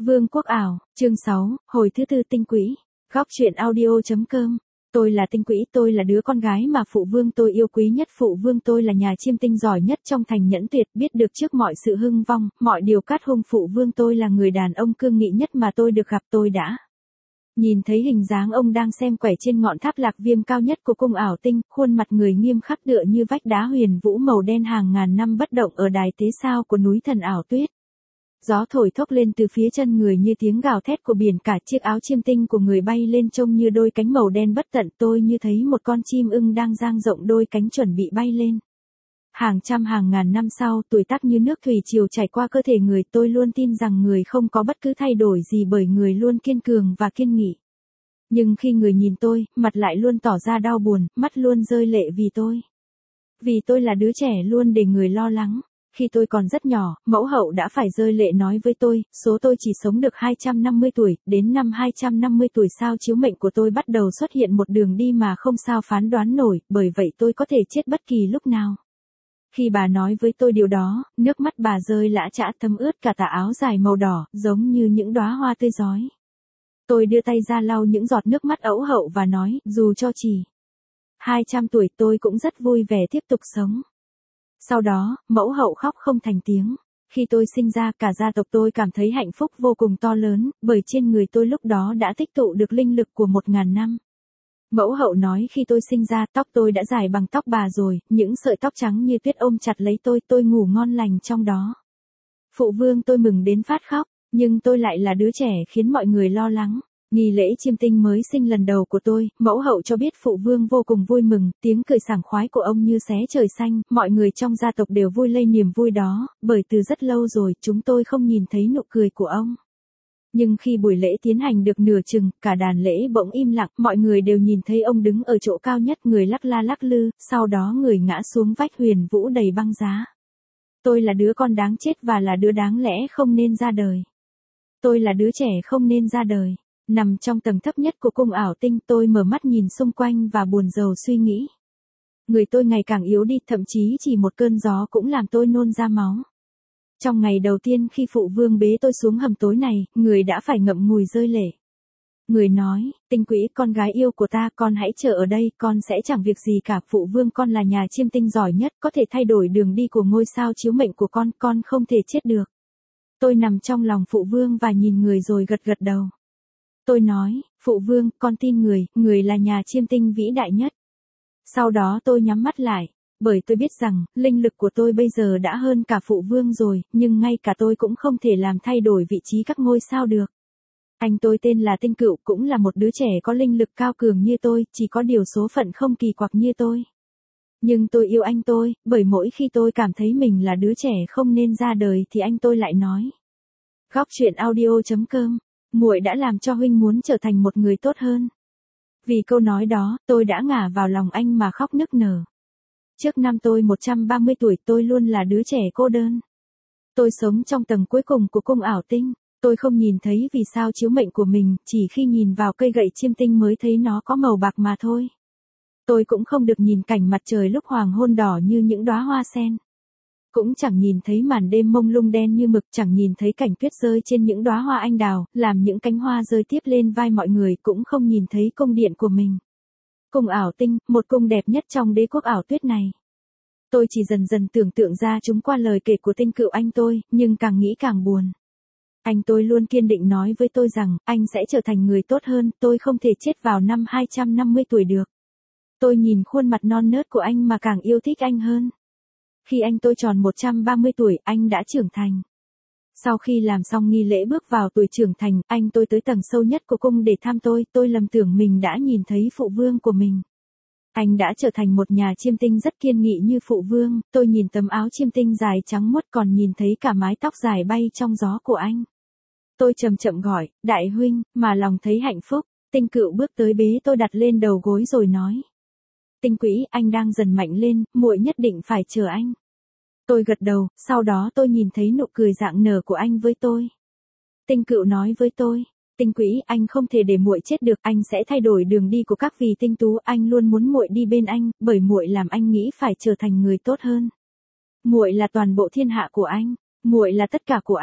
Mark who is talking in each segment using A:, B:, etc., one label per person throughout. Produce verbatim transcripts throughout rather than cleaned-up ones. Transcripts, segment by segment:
A: Vương quốc ảo, chương sáu, hồi thứ tư tinh quỹ. Góc truyện audio.com. Tôi là tinh quỹ, tôi là đứa con gái mà phụ vương tôi yêu quý nhất. Phụ vương tôi là nhà chiêm tinh giỏi nhất trong thành Nhẫn Tuyệt, biết được trước mọi sự hưng vong, mọi điều cát hung. Phụ vương tôi là người đàn ông cương nghị nhất mà tôi được gặp. Tôi đã nhìn thấy hình dáng ông đang xem quẻ trên ngọn tháp lạc viêm cao nhất của cung ảo tinh, khuôn mặt người nghiêm khắc tựa như vách đá huyền vũ màu đen hàng ngàn năm bất động ở đài tế sao của núi thần ảo tuyết. Gió thổi thốc lên từ phía chân người như tiếng gào thét của biển cả. Chiếc áo chiêm tinh của người bay lên trông như đôi cánh màu đen bất tận. Tôi như thấy một con chim ưng đang dang rộng đôi cánh chuẩn bị bay lên. Hàng trăm hàng ngàn năm sau, tuổi tác như nước thủy triều chảy qua cơ thể người. Tôi luôn tin rằng người không có bất cứ thay đổi gì bởi người luôn kiên cường và kiên nghị. Nhưng khi người nhìn tôi, mặt lại luôn tỏ ra đau buồn, mắt luôn rơi lệ vì tôi. Vì tôi là đứa trẻ luôn để người lo lắng. Khi tôi còn rất nhỏ, mẫu hậu đã phải rơi lệ nói với tôi, số tôi chỉ sống được hai trăm năm mươi tuổi, đến năm hai trăm năm mươi tuổi sao chiếu mệnh của tôi bắt đầu xuất hiện một đường đi mà không sao phán đoán nổi, bởi vậy tôi có thể chết bất kỳ lúc nào. Khi bà nói với tôi điều đó, nước mắt bà rơi lã chã thấm ướt cả tà áo dài màu đỏ, giống như những đóa hoa tươi rói. Tôi đưa tay ra lau những giọt nước mắt ấu hậu và nói, dù cho chỉ hai trăm tuổi tôi cũng rất vui vẻ tiếp tục sống. Sau đó, mẫu hậu khóc không thành tiếng. Khi tôi sinh ra, cả gia tộc tôi cảm thấy hạnh phúc vô cùng to lớn, bởi trên người tôi lúc đó đã tích tụ được linh lực của một ngàn năm. Mẫu hậu nói khi tôi sinh ra, tóc tôi đã dài bằng tóc bà rồi, những sợi tóc trắng như tuyết ôm chặt lấy tôi, tôi ngủ ngon lành trong đó. Phụ vương tôi mừng đến phát khóc, nhưng tôi lại là đứa trẻ khiến mọi người lo lắng. Nghi lễ chiêm tinh mới sinh lần đầu của tôi, mẫu hậu cho biết phụ vương vô cùng vui mừng, tiếng cười sảng khoái của ông như xé trời xanh, mọi người trong gia tộc đều vui lây niềm vui đó, bởi từ rất lâu rồi chúng tôi không nhìn thấy nụ cười của ông. Nhưng khi buổi lễ tiến hành được nửa chừng, cả đàn lễ bỗng im lặng, mọi người đều nhìn thấy ông đứng ở chỗ cao nhất, người lắc la lắc lư, sau đó người ngã xuống vách huyền vũ đầy băng giá. Tôi là đứa con đáng chết và là đứa đáng lẽ không nên ra đời. Tôi là đứa trẻ không nên ra đời. Nằm trong tầng thấp nhất của cung ảo tinh, tôi mở mắt nhìn xung quanh và buồn rầu suy nghĩ. Người tôi ngày càng yếu đi, thậm chí chỉ một cơn gió cũng làm tôi nôn ra máu. Trong ngày đầu tiên khi phụ vương bế tôi xuống hầm tối này, người đã phải ngậm ngùi rơi lệ. Người nói, tinh quỹ, con gái yêu của ta, con hãy chờ ở đây, con sẽ chẳng việc gì cả. Phụ vương, con là nhà chiêm tinh giỏi nhất, có thể thay đổi đường đi của ngôi sao chiếu mệnh của con, con không thể chết được. Tôi nằm trong lòng phụ vương và nhìn người rồi gật gật đầu. Tôi nói, phụ vương, con tin người, người là nhà chiêm tinh vĩ đại nhất. Sau đó tôi nhắm mắt lại, bởi tôi biết rằng, linh lực của tôi bây giờ đã hơn cả phụ vương rồi, nhưng ngay cả tôi cũng không thể làm thay đổi vị trí các ngôi sao được. Anh tôi tên là Tinh Cựu, cũng là một đứa trẻ có linh lực cao cường như tôi, chỉ có điều số phận không kỳ quặc như tôi. Nhưng tôi yêu anh tôi, bởi mỗi khi tôi cảm thấy mình là đứa trẻ không nên ra đời thì anh tôi lại nói. Góc truyện audio.com. Muội đã làm cho huynh muốn trở thành một người tốt hơn. Vì câu nói đó, tôi đã ngả vào lòng anh mà khóc nức nở. Trước năm tôi một trăm ba mươi tuổi, tôi luôn là đứa trẻ cô đơn. Tôi sống trong tầng cuối cùng của cung ảo tinh. Tôi không nhìn thấy vì sao chiếu mệnh của mình, chỉ khi nhìn vào cây gậy chiêm tinh mới thấy nó có màu bạc mà thôi. Tôi cũng không được nhìn cảnh mặt trời lúc hoàng hôn đỏ như những đóa hoa sen. Cũng chẳng nhìn thấy màn đêm mông lung đen như mực, chẳng nhìn thấy cảnh tuyết rơi trên những đóa hoa anh đào, làm những cánh hoa rơi tiếp lên vai mọi người, cũng không nhìn thấy cung điện của mình. Cung ảo tinh, một cung đẹp nhất trong đế quốc ảo tuyết này. Tôi chỉ dần dần tưởng tượng ra chúng qua lời kể của Tinh Cựu anh tôi, nhưng càng nghĩ càng buồn. Anh tôi luôn kiên định nói với tôi rằng, anh sẽ trở thành người tốt hơn, tôi không thể chết vào năm hai trăm năm mươi tuổi được. Tôi nhìn khuôn mặt non nớt của anh mà càng yêu thích anh hơn. Khi anh tôi tròn một trăm ba mươi tuổi, anh đã trưởng thành. Sau khi làm xong nghi lễ bước vào tuổi trưởng thành, anh tôi tới tầng sâu nhất của cung để thăm tôi, tôi lầm tưởng mình đã nhìn thấy phụ vương của mình. Anh đã trở thành một nhà chiêm tinh rất kiên nghị như phụ vương, tôi nhìn tấm áo chiêm tinh dài trắng muốt còn nhìn thấy cả mái tóc dài bay trong gió của anh. Tôi chậm chậm gọi, đại huynh, mà lòng thấy hạnh phúc. Tinh Cựu bước tới bế tôi đặt lên đầu gối rồi nói. Tinh quỹ, anh đang dần mạnh lên, muội nhất định phải chờ anh. Tôi gật đầu, sau đó tôi nhìn thấy nụ cười rạng nở của anh với tôi. Tinh Cựu nói với tôi, Tinh quỹ, anh không thể để muội chết được, anh sẽ thay đổi đường đi của các vì tinh tú, anh luôn muốn muội đi bên anh, bởi muội làm anh nghĩ phải trở thành người tốt hơn. Muội là toàn bộ thiên hạ của anh, muội là tất cả của anh.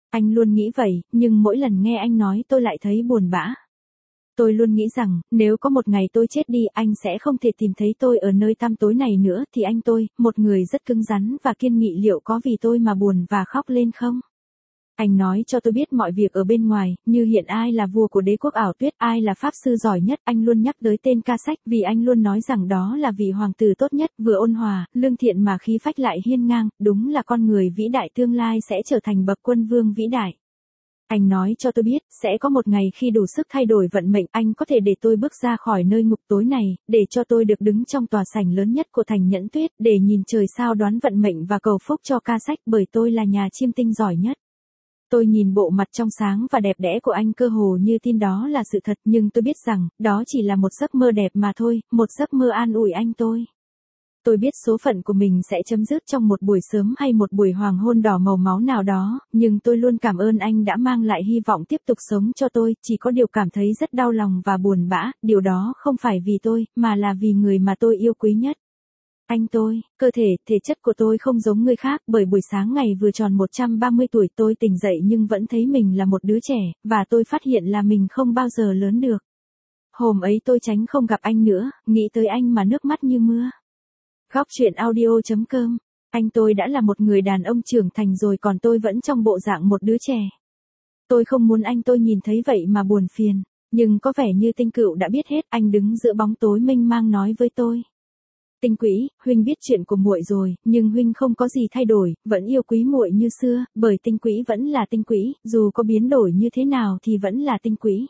A: Anh luôn nghĩ vậy, nhưng mỗi lần nghe anh nói tôi lại thấy buồn bã. Tôi luôn nghĩ rằng, nếu có một ngày tôi chết đi, anh sẽ không thể tìm thấy tôi ở nơi tăm tối này nữa, thì anh tôi, một người rất cứng rắn và kiên nghị liệu có vì tôi mà buồn và khóc lên không? Anh nói cho tôi biết mọi việc ở bên ngoài, như hiện ai là vua của đế quốc ảo tuyết, ai là pháp sư giỏi nhất, anh luôn nhắc tới tên Ca Sách vì anh luôn nói rằng đó là vị hoàng tử tốt nhất, vừa ôn hòa, lương thiện mà khí phách lại hiên ngang, đúng là con người vĩ đại tương lai sẽ trở thành bậc quân vương vĩ đại. Anh nói cho tôi biết, sẽ có một ngày khi đủ sức thay đổi vận mệnh, anh có thể để tôi bước ra khỏi nơi ngục tối này, để cho tôi được đứng trong tòa sảnh lớn nhất của thành Nhẫn Tuyết, để nhìn trời sao đoán vận mệnh và cầu phúc cho Ca Sách, bởi tôi là nhà chiêm tinh giỏi nhất. Tôi nhìn bộ mặt trong sáng và đẹp đẽ của anh cơ hồ như tin đó là sự thật, nhưng tôi biết rằng, đó chỉ là một giấc mơ đẹp mà thôi, một giấc mơ an ủi anh tôi. Tôi biết số phận của mình sẽ chấm dứt trong một buổi sớm hay một buổi hoàng hôn đỏ màu máu nào đó, nhưng tôi luôn cảm ơn anh đã mang lại hy vọng tiếp tục sống cho tôi, chỉ có điều cảm thấy rất đau lòng và buồn bã, điều đó không phải vì tôi, mà là vì người mà tôi yêu quý nhất. Anh tôi, cơ thể, thể chất của tôi không giống người khác, bởi buổi sáng ngày vừa tròn một trăm ba mươi tuổi tôi tỉnh dậy nhưng vẫn thấy mình là một đứa trẻ, và tôi phát hiện là mình không bao giờ lớn được. Hôm ấy tôi tránh không gặp anh nữa, nghĩ tới anh mà nước mắt như mưa. Góc truyện audio chấm com. Anh tôi đã là một người đàn ông trưởng thành rồi còn tôi vẫn trong bộ dạng một đứa trẻ. Tôi không muốn anh tôi nhìn thấy vậy mà buồn phiền, nhưng có vẻ như Tinh Cựu đã biết hết, anh đứng giữa bóng tối mênh mang nói với tôi. Tinh Quỹ, huynh biết chuyện của muội rồi, nhưng huynh không có gì thay đổi, vẫn yêu quý muội như xưa, bởi Tinh Quỹ vẫn là Tinh Quỹ, dù có biến đổi như thế nào thì vẫn là Tinh Quỹ.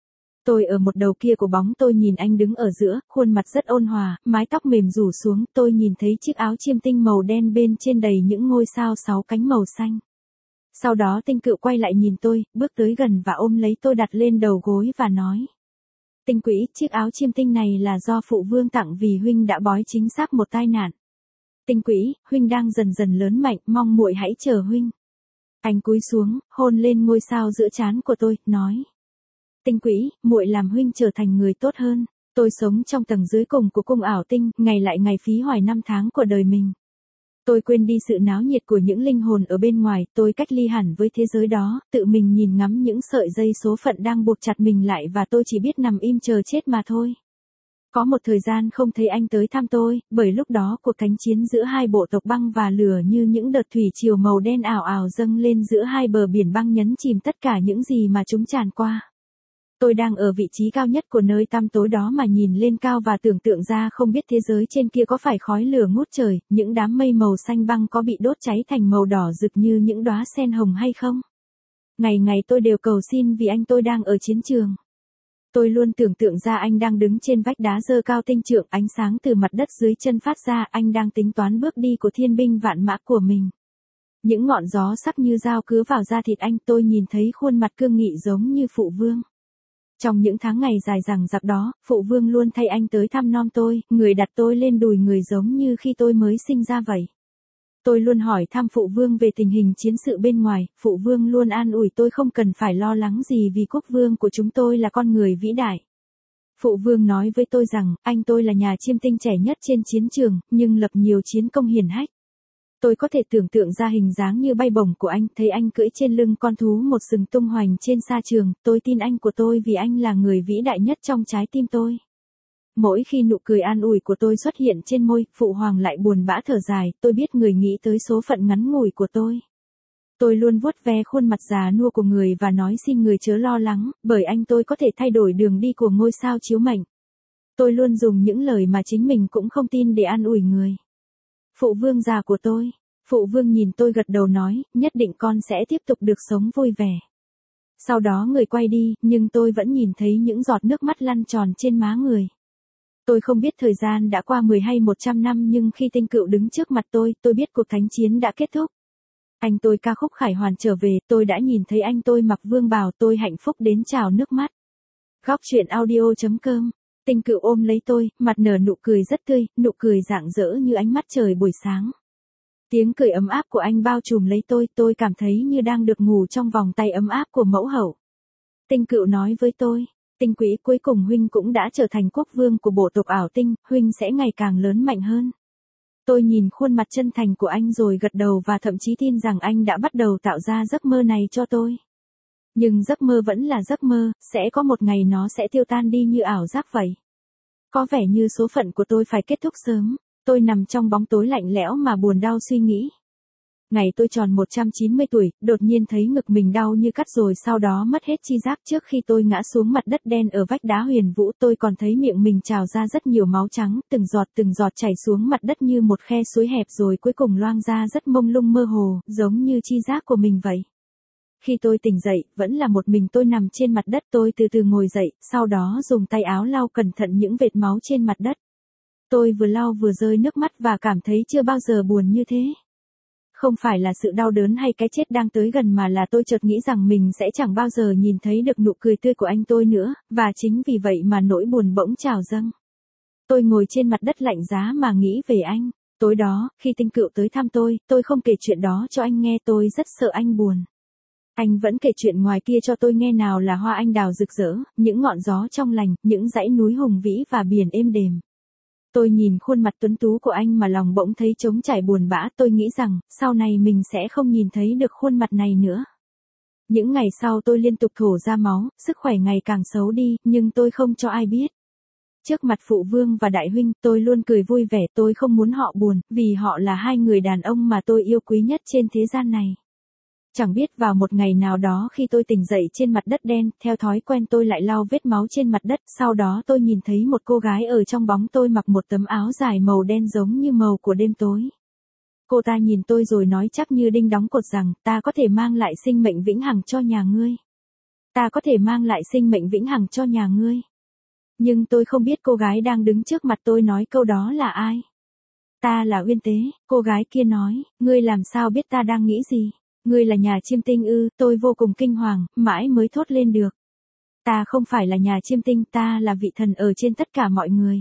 A: Tôi ở một đầu kia của bóng, tôi nhìn anh đứng ở giữa, khuôn mặt rất ôn hòa, mái tóc mềm rủ xuống, tôi nhìn thấy chiếc áo chiêm tinh màu đen bên trên đầy những ngôi sao sáu cánh màu xanh. Sau đó Tinh Cựu quay lại nhìn tôi, bước tới gần và ôm lấy tôi đặt lên đầu gối và nói. Tinh Quỹ, chiếc áo chiêm tinh này là do phụ vương tặng vì huynh đã bói chính xác một tai nạn. Tinh Quỹ, huynh đang dần dần lớn mạnh, mong muội hãy chờ huynh. Anh cúi xuống, hôn lên ngôi sao giữa trán của tôi, nói. Tinh Quỹ, muội làm huynh trở thành người tốt hơn. Tôi sống trong tầng dưới cùng của cung ảo tinh, ngày lại ngày phí hoài năm tháng của đời mình. Tôi quên đi sự náo nhiệt của những linh hồn ở bên ngoài, tôi cách ly hẳn với thế giới đó, tự mình nhìn ngắm những sợi dây số phận đang buộc chặt mình lại và tôi chỉ biết nằm im chờ chết mà thôi. Có một thời gian không thấy anh tới thăm tôi, bởi lúc đó cuộc thánh chiến giữa hai bộ tộc băng và lửa như những đợt thủy triều màu đen ảo ảo dâng lên giữa hai bờ biển băng nhấn chìm tất cả những gì mà chúng tràn qua. Tôi đang ở vị trí cao nhất của nơi tăm tối đó mà nhìn lên cao và tưởng tượng ra không biết thế giới trên kia có phải khói lửa ngút trời, những đám mây màu xanh băng có bị đốt cháy thành màu đỏ rực như những đóa sen hồng hay không. Ngày ngày tôi đều cầu xin vì anh tôi đang ở chiến trường. Tôi luôn tưởng tượng ra anh đang đứng trên vách đá dơ cao tinh trượng, ánh sáng từ mặt đất dưới chân phát ra, anh đang tính toán bước đi của thiên binh vạn mã của mình. Những ngọn gió sắc như dao cứa vào da thịt anh, tôi nhìn thấy khuôn mặt cương nghị giống như phụ vương. Trong những tháng ngày dài dằng dặc đó, phụ vương luôn thay anh tới thăm nom tôi, người đặt tôi lên đùi người giống như khi tôi mới sinh ra vậy. Tôi luôn hỏi thăm phụ vương về tình hình chiến sự bên ngoài, phụ vương luôn an ủi tôi không cần phải lo lắng gì vì quốc vương của chúng tôi là con người vĩ đại. Phụ vương nói với tôi rằng, anh tôi là nhà chiêm tinh trẻ nhất trên chiến trường, nhưng lập nhiều chiến công hiển hách. Tôi có thể tưởng tượng ra hình dáng như bay bổng của anh, thấy anh cưỡi trên lưng con thú một sừng tung hoành trên sa trường, tôi tin anh của tôi vì anh là người vĩ đại nhất trong trái tim tôi. Mỗi khi nụ cười an ủi của tôi xuất hiện trên môi, phụ hoàng lại buồn bã thở dài, tôi biết người nghĩ tới số phận ngắn ngủi của tôi. Tôi luôn vuốt ve khuôn mặt già nua của người và nói xin người chớ lo lắng, bởi anh tôi có thể thay đổi đường đi của ngôi sao chiếu mệnh. Tôi luôn dùng những lời mà chính mình cũng không tin để an ủi người. Phụ vương già của tôi. Phụ vương nhìn tôi gật đầu nói, nhất định con sẽ tiếp tục được sống vui vẻ. Sau đó người quay đi, nhưng tôi vẫn nhìn thấy những giọt nước mắt lăn tròn trên má người. Tôi không biết thời gian đã qua mười hay một trăm năm nhưng khi Tinh Cựu đứng trước mặt tôi, tôi biết cuộc thánh chiến đã kết thúc. Anh tôi ca khúc khải hoàn trở về, tôi đã nhìn thấy anh tôi mặc vương bào, tôi hạnh phúc đến trào nước mắt. Góc truyện audio chấm com. Tinh Cựu ôm lấy tôi, mặt nở nụ cười rất tươi, nụ cười rạng rỡ như ánh mắt trời buổi sáng. Tiếng cười ấm áp của anh bao trùm lấy tôi, tôi cảm thấy như đang được ngủ trong vòng tay ấm áp của mẫu hậu. Tinh Cựu nói với tôi, Tinh Quỹ, cuối cùng huynh cũng đã trở thành quốc vương của bộ tộc ảo tinh, huynh sẽ ngày càng lớn mạnh hơn. Tôi nhìn khuôn mặt chân thành của anh rồi gật đầu và thậm chí tin rằng anh đã bắt đầu tạo ra giấc mơ này cho tôi. Nhưng giấc mơ vẫn là giấc mơ, sẽ có một ngày nó sẽ tiêu tan đi như ảo giác vậy. Có vẻ như số phận của tôi phải kết thúc sớm. Tôi nằm trong bóng tối lạnh lẽo mà buồn đau suy nghĩ. Ngày tôi tròn một trăm chín mươi tuổi, đột nhiên thấy ngực mình đau như cắt rồi sau đó mất hết chi giác. Trước khi tôi ngã xuống mặt đất đen ở vách đá Huyền Vũ, tôi còn thấy miệng mình trào ra rất nhiều máu trắng, từng giọt từng giọt chảy xuống mặt đất như một khe suối hẹp rồi cuối cùng loang ra rất mông lung mơ hồ, giống như chi giác của mình vậy. Khi tôi tỉnh dậy, vẫn là một mình tôi nằm trên mặt đất. Tôi từ từ ngồi dậy, sau đó dùng tay áo lau cẩn thận những vệt máu trên mặt đất. Tôi vừa lau vừa rơi nước mắt và cảm thấy chưa bao giờ buồn như thế. Không phải là sự đau đớn hay cái chết đang tới gần mà là tôi chợt nghĩ rằng mình sẽ chẳng bao giờ nhìn thấy được nụ cười tươi của anh tôi nữa, và chính vì vậy mà nỗi buồn bỗng trào dâng. Tôi ngồi trên mặt đất lạnh giá mà nghĩ về anh. Tối đó, khi Tinh Cựu tới thăm tôi, tôi không kể chuyện đó cho anh nghe, tôi rất sợ anh buồn. Anh vẫn kể chuyện ngoài kia cho tôi nghe, nào là hoa anh đào rực rỡ, những ngọn gió trong lành, những dãy núi hùng vĩ và biển êm đềm. Tôi nhìn khuôn mặt tuấn tú của anh mà lòng bỗng thấy trống trải buồn bã. Tôi nghĩ rằng, sau này mình sẽ không nhìn thấy được khuôn mặt này nữa. Những ngày sau tôi liên tục thổ ra máu, sức khỏe ngày càng xấu đi, nhưng tôi không cho ai biết. Trước mặt phụ vương và đại huynh, tôi luôn cười vui vẻ, tôi không muốn họ buồn, vì họ là hai người đàn ông mà tôi yêu quý nhất trên thế gian này. Chẳng biết vào một ngày nào đó khi tôi tỉnh dậy trên mặt đất đen, theo thói quen tôi lại lau vết máu trên mặt đất, sau đó tôi nhìn thấy một cô gái ở trong bóng tôi mặc một tấm áo dài màu đen giống như màu của đêm tối. Cô ta nhìn tôi rồi nói chắc như đinh đóng cột rằng, ta có thể mang lại sinh mệnh vĩnh hằng cho nhà ngươi. Ta có thể mang lại sinh mệnh vĩnh hằng cho nhà ngươi. Nhưng tôi không biết cô gái đang đứng trước mặt tôi nói câu đó là ai. Ta là Uyên Tế, cô gái kia nói, ngươi làm sao biết ta đang nghĩ gì? Ngươi là nhà chiêm tinh ư? Tôi vô cùng kinh hoàng, mãi mới thốt lên được. Ta không phải là nhà chiêm tinh, ta là vị thần ở trên tất cả mọi người.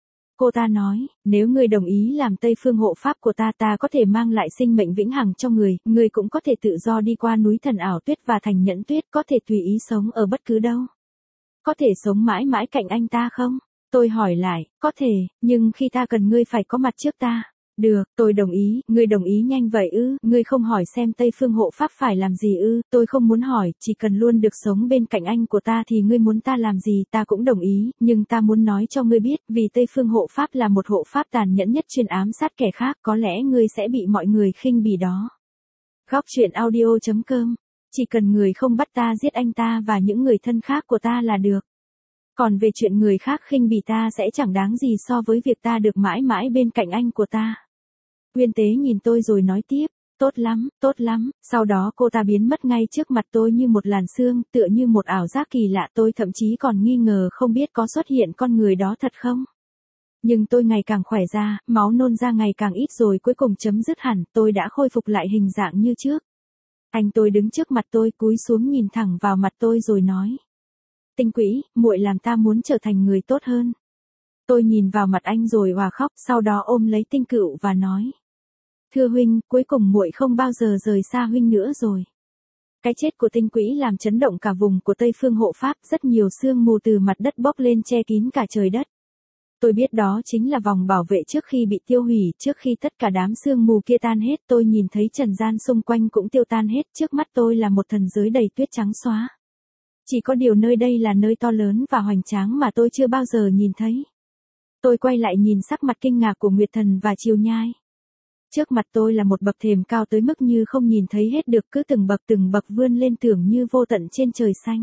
A: Cô ta nói, nếu ngươi đồng ý làm Tây Phương hộ pháp của ta, ta có thể mang lại sinh mệnh vĩnh hằng cho người, ngươi cũng có thể tự do đi qua núi Thần Ảo Tuyết và thành Nhẫn Tuyết, có thể tùy ý sống ở bất cứ đâu. Có thể sống mãi mãi cạnh anh ta không? Tôi hỏi lại, có thể, nhưng khi ta cần ngươi phải có mặt trước ta. Được, tôi đồng ý, ngươi đồng ý nhanh vậy ư? Ngươi không hỏi xem Tây Phương hộ pháp phải làm gì ư? Tôi không muốn hỏi, chỉ cần luôn được sống bên cạnh anh của ta thì ngươi muốn ta làm gì ta cũng đồng ý, nhưng ta muốn nói cho ngươi biết, vì Tây Phương hộ pháp là một hộ pháp tàn nhẫn nhất chuyên ám sát kẻ khác, có lẽ ngươi sẽ bị mọi người khinh bỉ đó. Góc truyện audio chấm com. Chỉ cần người không bắt ta giết anh ta và những người thân khác của ta là được. Còn về chuyện người khác khinh bỉ ta sẽ chẳng đáng gì so với việc ta được mãi mãi bên cạnh anh của ta. Uyên Tế nhìn tôi rồi nói tiếp, tốt lắm, tốt lắm, sau đó cô ta biến mất ngay trước mặt tôi như một làn sương, tựa như một ảo giác kỳ lạ, tôi thậm chí còn nghi ngờ không biết có xuất hiện con người đó thật không. Nhưng tôi ngày càng khỏe ra, máu nôn ra ngày càng ít rồi cuối cùng chấm dứt hẳn, tôi đã khôi phục lại hình dạng như trước. Anh tôi đứng trước mặt tôi cúi xuống nhìn thẳng vào mặt tôi rồi nói. Tinh Quỹ, muội làm ta muốn trở thành người tốt hơn. Tôi nhìn vào mặt anh rồi òa khóc, sau đó ôm lấy Tinh Cựu và nói. Thưa huynh, cuối cùng muội không bao giờ rời xa huynh nữa rồi. Cái chết của Tinh Quỹ làm chấn động cả vùng của Tây Phương hộ pháp, rất nhiều sương mù từ mặt đất bốc lên che kín cả trời đất. Tôi biết đó chính là vòng bảo vệ trước khi bị tiêu hủy, trước khi tất cả đám sương mù kia tan hết, tôi nhìn thấy trần gian xung quanh cũng tiêu tan hết, trước mắt tôi là một thần giới đầy tuyết trắng xóa. Chỉ có điều nơi đây là nơi to lớn và hoành tráng mà tôi chưa bao giờ nhìn thấy. Tôi quay lại nhìn sắc mặt kinh ngạc của Nguyệt Thần và Chiêu Nhai. Trước mặt tôi là một bậc thềm cao tới mức như không nhìn thấy hết được, cứ từng bậc từng bậc vươn lên tưởng như vô tận trên trời xanh.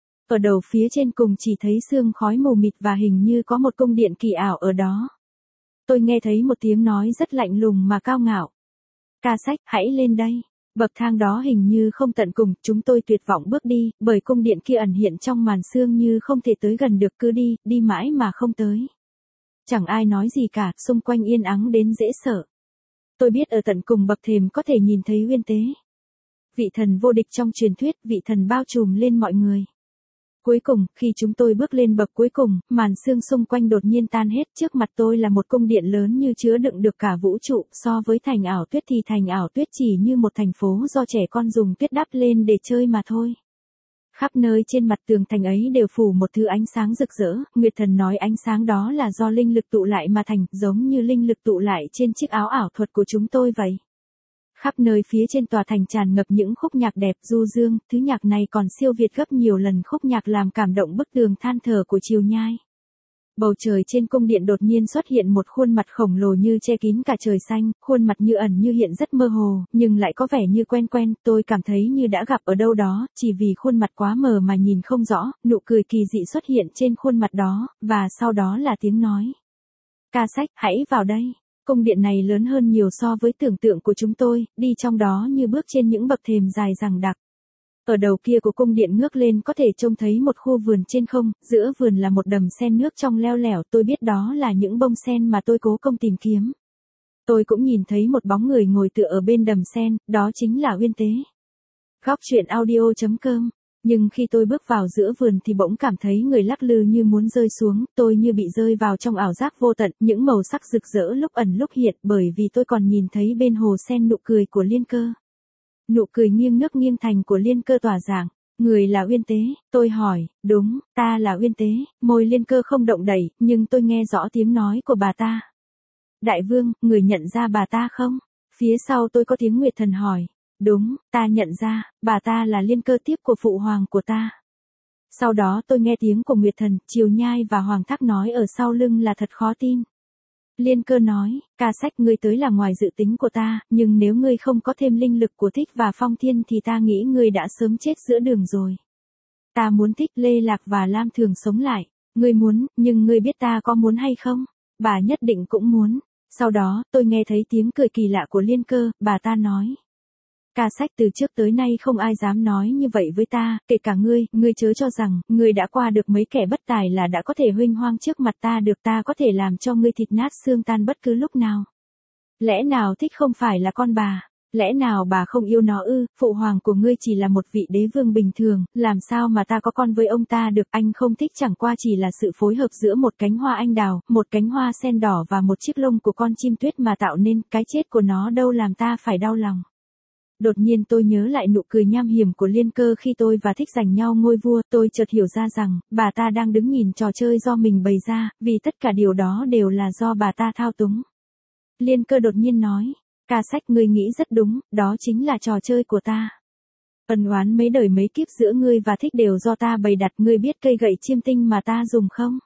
A: Ở đầu phía trên cùng chỉ thấy sương khói mù mịt và hình như có một cung điện kỳ ảo ở đó. Tôi nghe thấy một tiếng nói rất lạnh lùng mà cao ngạo. Ca Sách, hãy lên đây. Bậc thang đó hình như không tận cùng, chúng tôi tuyệt vọng bước đi, bởi cung điện kia ẩn hiện trong màn sương như không thể tới gần được, cứ đi, đi mãi mà không tới. Chẳng ai nói gì cả, xung quanh yên ắng đến dễ sợ. Tôi biết ở tận cùng bậc thềm có thể nhìn thấy Uyên Tế. Vị thần vô địch trong truyền thuyết, vị thần bao trùm lên mọi người. Cuối cùng, khi chúng tôi bước lên bậc cuối cùng, màn sương xung quanh đột nhiên tan hết, trước mặt tôi là một cung điện lớn như chứa đựng được cả vũ trụ, so với thành ảo tuyết thì thành ảo tuyết chỉ như một thành phố do trẻ con dùng tuyết đắp lên để chơi mà thôi. Khắp nơi trên mặt tường thành ấy đều phủ một thứ ánh sáng rực rỡ, Nguyệt Thần nói ánh sáng đó là do linh lực tụ lại mà thành, giống như linh lực tụ lại trên chiếc áo ảo thuật của chúng tôi vậy. Khắp nơi phía trên tòa thành tràn ngập những khúc nhạc đẹp du dương, thứ nhạc này còn siêu việt gấp nhiều lần khúc nhạc làm cảm động bức tường than thở của Triều Nhai. Bầu trời trên cung điện đột nhiên xuất hiện một khuôn mặt khổng lồ như che kín cả trời xanh, khuôn mặt như ẩn như hiện rất mơ hồ, nhưng lại có vẻ như quen quen, tôi cảm thấy như đã gặp ở đâu đó, chỉ vì khuôn mặt quá mờ mà nhìn không rõ, nụ cười kỳ dị xuất hiện trên khuôn mặt đó, và sau đó là tiếng nói. Ca Sách, hãy vào đây. Cung điện này lớn hơn nhiều so với tưởng tượng của chúng tôi, đi trong đó như bước trên những bậc thềm dài dằng đặc. Ở đầu kia của cung điện ngước lên có thể trông thấy một khu vườn trên không, giữa vườn là một đầm sen nước trong leo lẻo, tôi biết đó là những bông sen mà tôi cố công tìm kiếm. Tôi cũng nhìn thấy một bóng người ngồi tựa ở bên đầm sen, đó chính là Uyên Tế. Góc truyện audio chấm com. Nhưng khi tôi bước vào giữa vườn thì bỗng cảm thấy người lắc lư như muốn rơi xuống, tôi như bị rơi vào trong ảo giác vô tận, những màu sắc rực rỡ lúc ẩn lúc hiện bởi vì tôi còn nhìn thấy bên hồ sen nụ cười của Liên Cơ. Nụ cười nghiêng nước nghiêng thành của Liên Cơ tỏa dạng. Người là Uyên Tế, tôi hỏi, đúng, ta là Uyên Tế, môi Liên Cơ không động đậy, nhưng tôi nghe rõ tiếng nói của bà ta. Đại vương, người nhận ra bà ta không? Phía sau tôi có tiếng Nguyệt Thần hỏi. Đúng, ta nhận ra, bà ta là Liên Cơ tiếp của phụ hoàng của ta. Sau đó tôi nghe tiếng của Nguyệt Thần, Triều Nhai và Hoàng Thác nói ở sau lưng là thật khó tin. Liên Cơ nói, Ca Sách ngươi tới là ngoài dự tính của ta, nhưng nếu ngươi không có thêm linh lực của Thích và Phong Thiên thì ta nghĩ ngươi đã sớm chết giữa đường rồi. Ta muốn Thích, Lê Lạc và Lam Thường sống lại. Ngươi muốn, nhưng ngươi biết ta có muốn hay không? Bà nhất định cũng muốn. Sau đó, tôi nghe thấy tiếng cười kỳ lạ của Liên Cơ, bà ta nói. Ca Sách từ trước tới nay không ai dám nói như vậy với ta, kể cả ngươi, ngươi chớ cho rằng, ngươi đã qua được mấy kẻ bất tài là đã có thể huênh hoang trước mặt ta được, ta có thể làm cho ngươi thịt nát xương tan bất cứ lúc nào. Lẽ nào Thích không phải là con bà? Lẽ nào bà không yêu nó ư? Phụ hoàng của ngươi chỉ là một vị đế vương bình thường, làm sao mà ta có con với ông ta được? Anh không thích chẳng qua chỉ là sự phối hợp giữa một cánh hoa anh đào, một cánh hoa sen đỏ và một chiếc lông của con chim tuyết mà tạo nên, cái chết của nó đâu làm ta phải đau lòng. Đột nhiên tôi nhớ lại nụ cười nham hiểm của Liên Cơ khi tôi và Thích giành nhau ngôi vua, tôi chợt hiểu ra rằng, bà ta đang đứng nhìn trò chơi do mình bày ra, vì tất cả điều đó đều là do bà ta thao túng. Liên Cơ đột nhiên nói, Ca Sách ngươi nghĩ rất đúng, đó chính là trò chơi của ta. Ân oán mấy đời mấy kiếp giữa ngươi và Thích đều do ta bày đặt, ngươi biết cây gậy chiêm tinh mà ta dùng không?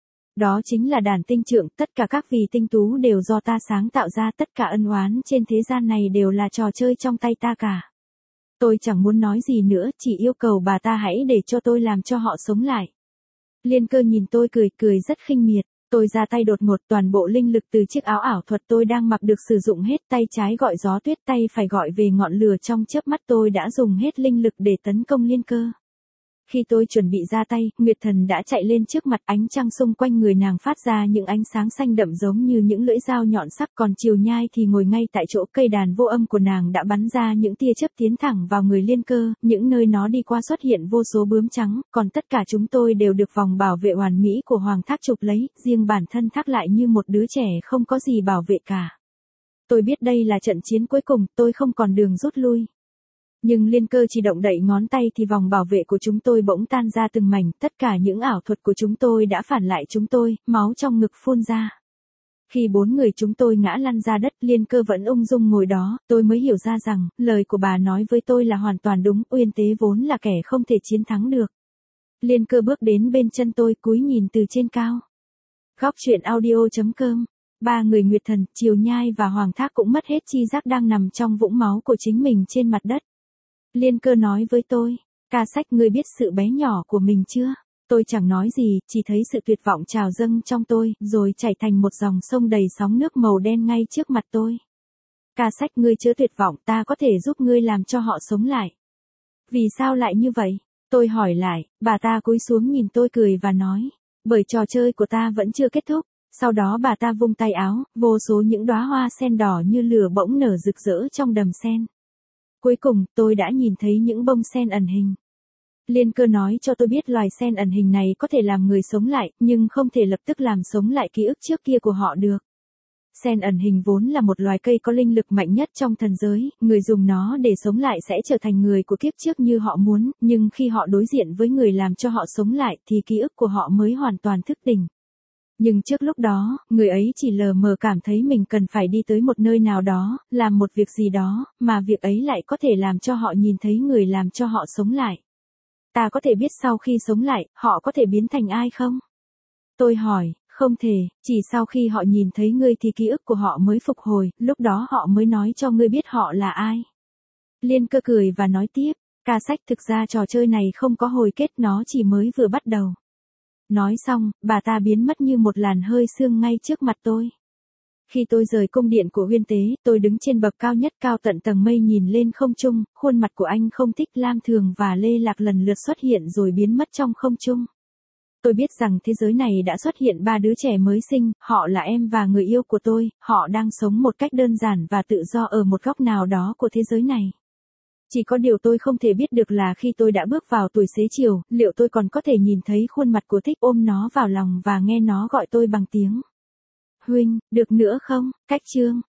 A: Đó chính là đàn tinh trượng, tất cả các vì tinh tú đều do ta sáng tạo ra, tất cả ân oán trên thế gian này đều là trò chơi trong tay ta cả. Tôi chẳng muốn nói gì nữa, chỉ yêu cầu bà ta hãy để cho tôi làm cho họ sống lại. Liên Cơ nhìn tôi cười cười rất khinh miệt, tôi ra tay đột ngột, toàn bộ linh lực từ chiếc áo ảo thuật tôi đang mặc được sử dụng hết, tay trái gọi gió tuyết, tay phải gọi về ngọn lửa, trong chớp mắt tôi đã dùng hết linh lực để tấn công Liên Cơ. Khi tôi chuẩn bị ra tay, Nguyệt Thần đã chạy lên trước mặt, ánh trăng xung quanh người nàng phát ra những ánh sáng xanh đậm giống như những lưỡi dao nhọn sắc, còn Triều Nhai thì ngồi ngay tại chỗ, cây đàn vô âm của nàng đã bắn ra những tia chớp tiến thẳng vào người Liên Cơ, những nơi nó đi qua xuất hiện vô số bướm trắng, còn tất cả chúng tôi đều được vòng bảo vệ hoàn mỹ của Hoàng Thác chụp lấy, riêng bản thân Thác lại như một đứa trẻ không có gì bảo vệ cả. Tôi biết đây là trận chiến cuối cùng, tôi không còn đường rút lui. Nhưng Liên Cơ chỉ động đậy ngón tay thì vòng bảo vệ của chúng tôi bỗng tan ra từng mảnh, tất cả những ảo thuật của chúng tôi đã phản lại chúng tôi, máu trong ngực phun ra. Khi bốn người chúng tôi ngã lăn ra đất, Liên Cơ vẫn ung dung ngồi đó, tôi mới hiểu ra rằng, lời của bà nói với tôi là hoàn toàn đúng, Uyên Tế vốn là kẻ không thể chiến thắng được. Liên Cơ bước đến bên chân tôi, cúi nhìn từ trên cao. Góc truyện audio chấm com. Ba người Nguyệt Thần, Triều Nhai và Hoàng Thác cũng mất hết chi giác đang nằm trong vũng máu của chính mình trên mặt đất. Liên Cơ nói với tôi, Ca Sách ngươi biết sự bé nhỏ của mình chưa? Tôi chẳng nói gì, chỉ thấy sự tuyệt vọng trào dâng trong tôi, rồi chảy thành một dòng sông đầy sóng nước màu đen ngay trước mặt tôi. Ca Sách ngươi chớ tuyệt vọng, ta có thể giúp ngươi làm cho họ sống lại. Vì sao lại như vậy? Tôi hỏi lại, bà ta cúi xuống nhìn tôi cười và nói, bởi trò chơi của ta vẫn chưa kết thúc. Sau đó bà ta vung tay áo, vô số những đóa hoa sen đỏ như lửa bỗng nở rực rỡ trong đầm sen. Cuối cùng, tôi đã nhìn thấy những bông sen ẩn hình. Liên Cơ nói cho tôi biết loài sen ẩn hình này có thể làm người sống lại, nhưng không thể lập tức làm sống lại ký ức trước kia của họ được. Sen ẩn hình vốn là một loài cây có linh lực mạnh nhất trong thần giới, người dùng nó để sống lại sẽ trở thành người của kiếp trước như họ muốn, nhưng khi họ đối diện với người làm cho họ sống lại thì ký ức của họ mới hoàn toàn thức tỉnh. Nhưng trước lúc đó, người ấy chỉ lờ mờ cảm thấy mình cần phải đi tới một nơi nào đó, làm một việc gì đó, mà việc ấy lại có thể làm cho họ nhìn thấy người làm cho họ sống lại. Ta có thể biết sau khi sống lại, họ có thể biến thành ai không? Tôi hỏi, không thể, chỉ sau khi họ nhìn thấy ngươi thì ký ức của họ mới phục hồi, lúc đó họ mới nói cho ngươi biết họ là ai. Liên Cơ cười và nói tiếp, ca sách thực ra trò chơi này không có hồi kết, nó chỉ mới vừa bắt đầu. Nói xong, bà ta biến mất như một làn hơi sương ngay trước mặt tôi. Khi tôi rời cung điện của Uyên Tế, tôi đứng trên bậc cao nhất cao tận tầng mây nhìn lên không trung, khuôn mặt của anh Không Thích, Lam Thường và Lê Lạc lần lượt xuất hiện rồi biến mất trong không trung. Tôi biết rằng thế giới này đã xuất hiện ba đứa trẻ mới sinh, họ là em và người yêu của tôi, họ đang sống một cách đơn giản và tự do ở một góc nào đó của thế giới này. Chỉ có điều tôi không thể biết được là khi tôi đã bước vào tuổi xế chiều, liệu tôi còn có thể nhìn thấy khuôn mặt của Thích, ôm nó vào lòng và nghe nó gọi tôi bằng tiếng Huynh, được nữa không? Cách chương